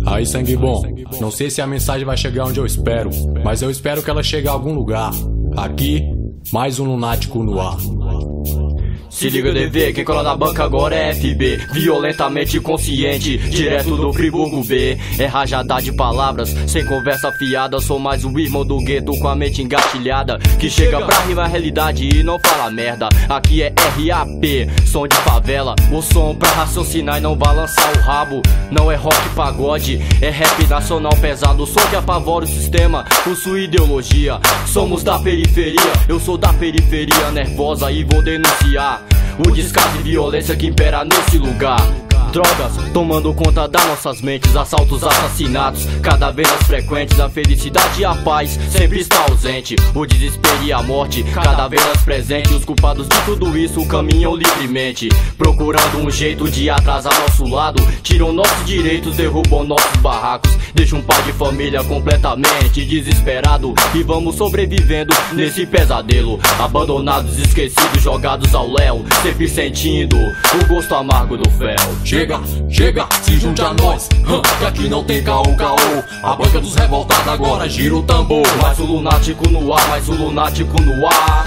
Aí, sangue bom, não sei se a mensagem vai chegar onde eu espero, mas eu espero que ela chegue a algum lugar. Aqui, mais um lunático no ar. Se liga, DV, quem cola na banca agora é FB. Violentamente consciente, direto do Friburgo B. É rajada de palavras, sem conversa fiada. Sou mais o irmão do gueto com a mente engatilhada, que chega pra rimar a realidade e não fala merda. Aqui é RAP, som de favela. O som pra raciocinar e não balançar o rabo. Não é rock pagode, é rap nacional pesado. Som que apavora o sistema, com sua ideologia. Somos da periferia, eu sou da periferia nervosa e vou denunciar o descaso e violência que impera nesse lugar. Drogas tomando conta das nossas mentes, assaltos, assassinatos cada vez mais frequentes. A felicidade e a paz sempre está ausente, o desespero e a morte cada vez mais presente. Os culpados de tudo isso caminham livremente, procurando um jeito de atrasar nosso lado. Tiram nossos direitos, derrubam nossos barracos, deixam um pai de família completamente desesperado. E vamos sobrevivendo nesse pesadelo, abandonados, esquecidos, jogados ao léu, sempre sentindo o gosto amargo do fel. Chega, se junte a nós, que aqui não tem caô. A banca dos revoltados agora gira o tambor. Mais um lunático no ar, mais um lunático no ar.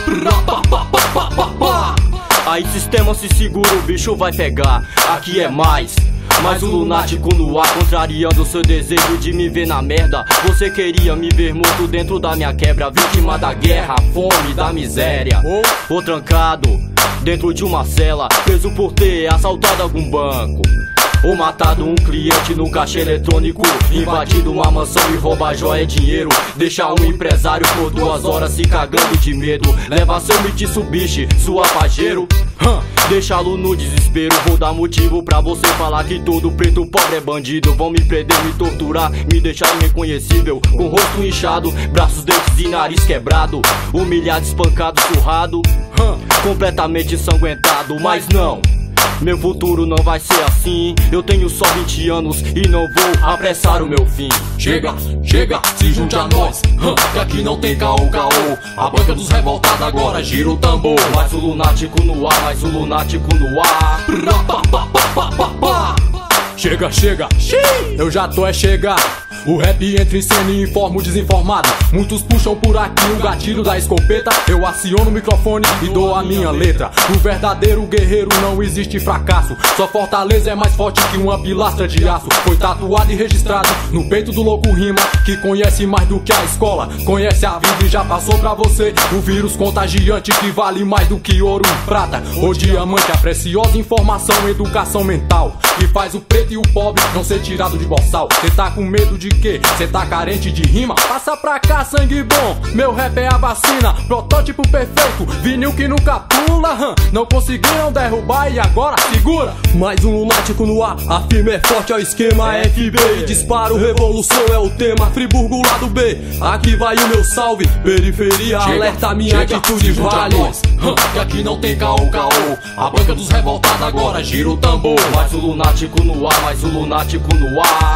Aí sistema se segura, o bicho vai pegar. Aqui é mais um lunático no ar, contrariando seu desejo de me ver na merda. Você queria me ver morto dentro da minha quebra, vítima da guerra, fome, da miséria. Ou trancado dentro de uma cela, preso por ter assaltado algum banco, ou matado um cliente no caixa eletrônico, invadido uma mansão e roubar joia e dinheiro. Deixar um empresário por 2 horas se cagando de medo, levar seu Mitsubishi, sua Pajero, deixá-lo no desespero. Vou dar motivo pra você falar que todo preto pobre é bandido. Vão me prender, me torturar, me deixar irreconhecível, com rosto inchado, braços, dentes e nariz quebrado, humilhado, espancado, surrado, completamente ensanguentado. Mas não, meu futuro não vai ser assim. Eu tenho só 20 anos e não vou apressar o meu fim. Chega, se junte a nós, que aqui não tem caô. A banca dos revoltados agora gira o tambor. Mais um lunático no ar, mais um lunático no ar. Chega, eu já tô chegar. O rap entra em cena e informa o desinformado. Muitos puxam por aqui o gatilho da escopeta. Eu aciono o microfone e dou a minha letra. O verdadeiro guerreiro não existe fracasso. Sua fortaleza é mais forte que uma pilastra de aço. Foi tatuado e registrado no peito do louco rima, que conhece mais do que a escola, conhece a vida e já passou pra você o vírus contagiante que vale mais do que ouro e prata ou diamante. A preciosa informação, educação mental, que faz o preto e o pobre não ser tirado de boçal. Cê tá com medo de quê? Cê tá carente de rima? Passa pra cá, sangue bom, meu rap é a vacina, protótipo perfeito, vinil que nunca pula. Não conseguiram derrubar e agora segura. Mais um lunático no ar, a firma é forte, é o esquema FB. Disparo, revolução é o tema, Friburgo lado B. Aqui vai o meu salve, periferia, alerta, minha atitude vale. Que aqui não tem caô. A banca dos revoltados agora gira o tambor. Mais um lunático no ar, mais um lunático no ar.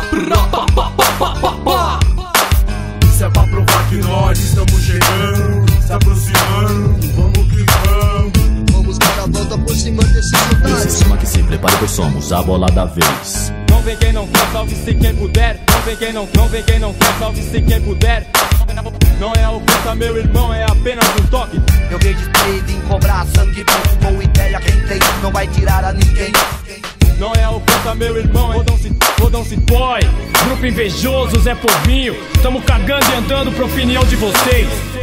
Isso é pra provar que nós estamos chegando, se aproximando, vamos que vamos. Vamos dar a volta por cima desses lugares. Sistema que se prepare, pois somos a bola da vez. Não vem quem não quer, salve-se quem puder. Não vem quem não quer, salve-se quem puder. Não é ofensa, meu irmão, é apenas um toque. Eu vejo espírito em cobrar sangue bom. Boa ideia quem tem, não vai tirar a ninguém. Não é ofensa, meu irmão, rodam-se boy. Grupo invejoso, Zé Povinho. Tamo cagando e andando pra opinião de vocês.